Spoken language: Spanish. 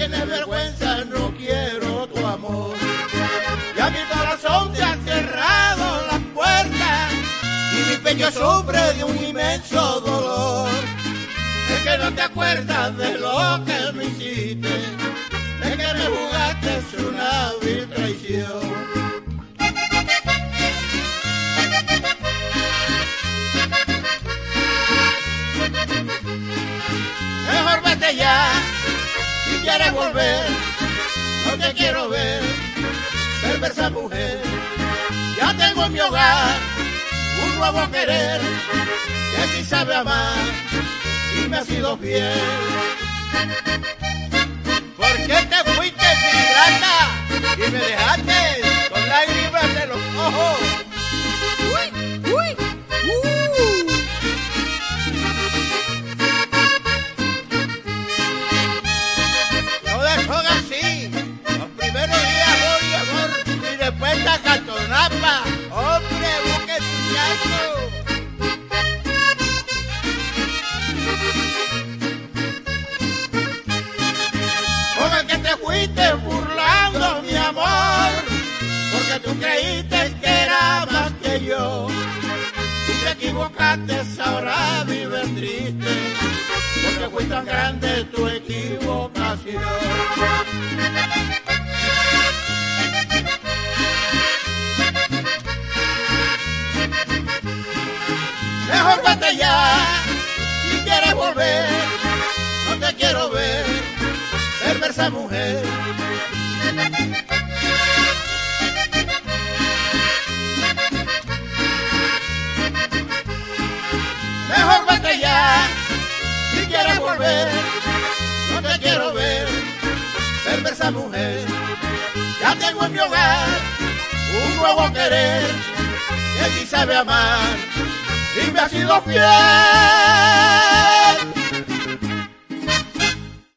tienes vergüenza, no quiero tu amor. Ya mi corazón te ha cerrado las puertas y mi pecho sufre de un inmenso dolor. Es que no te acuerdas de lo que me hiciste, de que me jugaste una vil traición. Mejor vete ya, si quieres volver, no te quiero ver, perversa mujer. Ya tengo en mi hogar un nuevo querer, que sí sabe amar y me ha sido fiel. ¿Por qué te fuiste sin grata y me dejaste con lágrimas en los ojos? ¡Uy! ¡Uy! Después esta cartonapa, hombre, busque tu chazo. Con el que te fuiste burlando, mi amor, porque tú creíste que era más que yo. Si te equivocaste, ahora vives triste, porque fue tan grande tu equivocación. Mejor vete ya, si quieres volver, no te quiero ver, perversa mujer. Mejor vete ya, si quieres volver, no te quiero ver, perversa mujer. Ya tengo en mi hogar un nuevo querer, que sí sabe amar y me ha sido fiel.